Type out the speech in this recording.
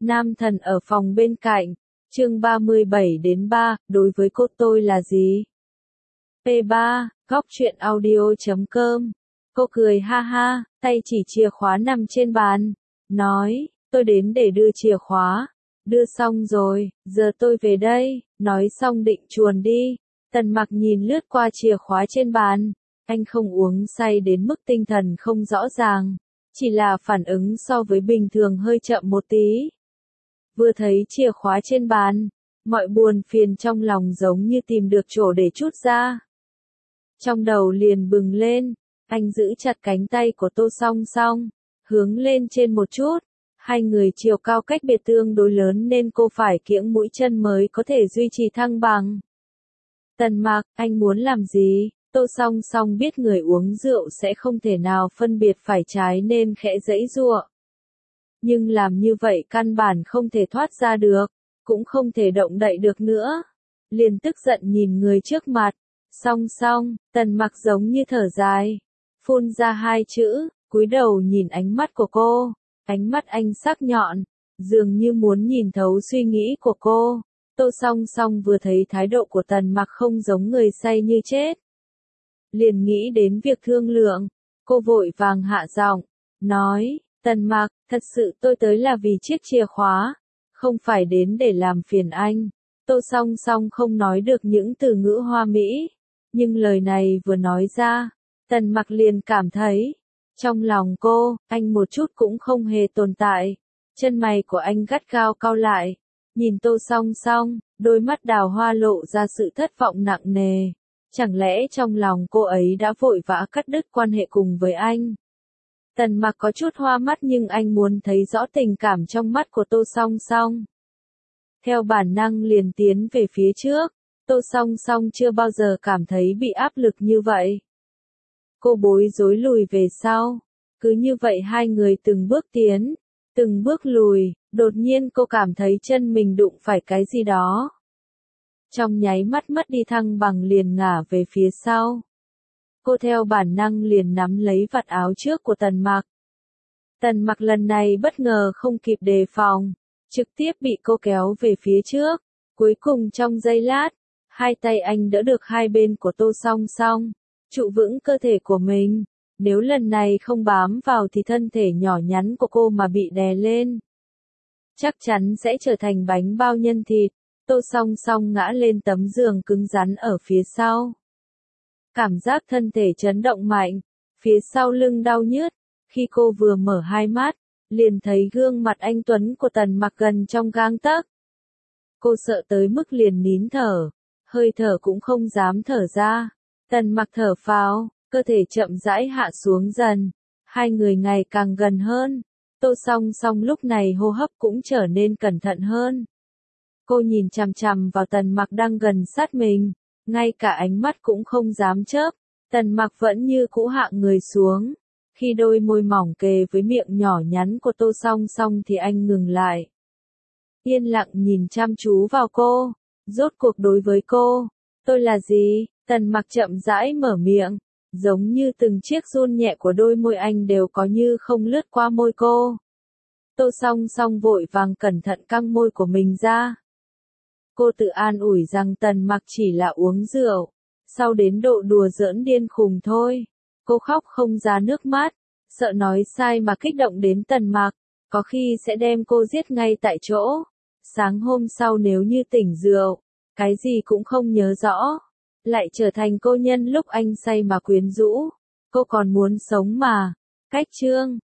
Nam thần ở phòng bên cạnh, chương 37-3, đối với cô tôi là gì? P3, góc truyện audio.com. Cô cười ha ha, tay chỉ chìa khóa nằm trên bàn, nói, tôi đến để đưa chìa khóa. Đưa xong rồi, giờ tôi về đây, nói xong định chuồn đi. Tần Mặc nhìn lướt qua chìa khóa trên bàn, anh không uống say đến mức tinh thần không rõ ràng, chỉ là phản ứng so với bình thường hơi chậm một tí. Vừa thấy chìa khóa trên bàn, mọi buồn phiền trong lòng giống như tìm được chỗ để trút ra. Trong đầu liền bừng lên, anh giữ chặt cánh tay của Tô Song Song, hướng lên trên một chút. Hai người chiều cao cách biệt tương đối lớn nên cô phải kiễng mũi chân mới có thể duy trì thăng bằng. Tần Mặc, anh muốn làm gì? Tô Song Song biết người uống rượu sẽ không thể nào phân biệt phải trái nên khẽ giãy giụa. Nhưng làm như vậy căn bản không thể thoát ra được, cũng không thể động đậy được nữa. Liền tức giận nhìn người trước mặt. Song Song, Tần Mặc giống như thở dài, phun ra hai chữ, cúi đầu nhìn ánh mắt của cô. Ánh mắt anh sắc nhọn, dường như muốn nhìn thấu suy nghĩ của cô. Tô Song Song vừa thấy thái độ của Tần Mặc không giống người say như chết, liền nghĩ đến việc thương lượng. Cô vội vàng hạ giọng, nói, Tần Mặc, thật sự tôi tới là vì chiếc chìa khóa, không phải đến để làm phiền anh. Tô Song Song không nói được những từ ngữ hoa mỹ, nhưng lời này vừa nói ra, Tần Mặc liền cảm thấy, trong lòng cô, anh một chút cũng không hề tồn tại. Chân mày của anh gắt gao cau lại, nhìn Tô Song Song, đôi mắt đào hoa lộ ra sự thất vọng nặng nề. Chẳng lẽ trong lòng cô ấy đã vội vã cắt đứt quan hệ cùng với anh? Tần Mặc có chút hoa mắt nhưng anh muốn thấy rõ tình cảm trong mắt của Tô Song Song. Theo bản năng liền tiến về phía trước, Tô Song Song chưa bao giờ cảm thấy bị áp lực như vậy. Cô bối rối lùi về sau. Cứ như vậy hai người từng bước tiến, từng bước lùi, đột nhiên cô cảm thấy chân mình đụng phải cái gì đó. Trong nháy mắt mất đi thăng bằng liền ngả về phía sau. Cô theo bản năng liền nắm lấy vạt áo trước của Tần Mặc. Tần Mặc lần này bất ngờ không kịp đề phòng, trực tiếp bị cô kéo về phía trước. Cuối cùng trong giây lát, hai tay anh đỡ được hai bên của Tô Song Song, trụ vững cơ thể của mình. Nếu lần này không bám vào thì thân thể nhỏ nhắn của cô mà bị đè lên, chắc chắn sẽ trở thành bánh bao nhân thịt. Tô Song Song ngã lên tấm giường cứng rắn ở phía sau. Cảm giác thân thể chấn động mạnh, phía sau lưng đau nhức. Khi cô vừa mở hai mắt, liền thấy gương mặt anh tuấn của Tần Mặc gần trong gang tấc. Cô sợ tới mức liền nín thở, hơi thở cũng không dám thở ra. Tần Mặc thở phào, cơ thể chậm rãi hạ xuống dần, hai người ngày càng gần hơn. Tô Song Song lúc này hô hấp cũng trở nên cẩn thận hơn. Cô nhìn chằm chằm vào Tần Mặc đang gần sát mình, ngay cả ánh mắt cũng không dám chớp. Tần Mặc vẫn như cũ hạ người xuống. Khi đôi môi mỏng kề với miệng nhỏ nhắn của Tô Song Song thì anh ngừng lại. Yên lặng nhìn chăm chú vào cô. Rốt cuộc đối với cô, tôi là gì? Tần Mặc chậm rãi mở miệng, giống như từng chiếc run nhẹ của đôi môi anh đều có như không lướt qua môi cô. Tô Song Song vội vàng cẩn thận căng môi của mình ra. Cô tự an ủi rằng Tần Mặc chỉ là uống rượu, sau đến độ đùa giỡn điên khùng thôi. Cô khóc không ra nước mắt, sợ nói sai mà kích động đến Tần Mặc, có khi sẽ đem cô giết ngay tại chỗ. Sáng hôm sau nếu như tỉnh rượu, cái gì cũng không nhớ rõ, lại trở thành cô nhân lúc anh say mà quyến rũ. Cô còn muốn sống mà. Cách chương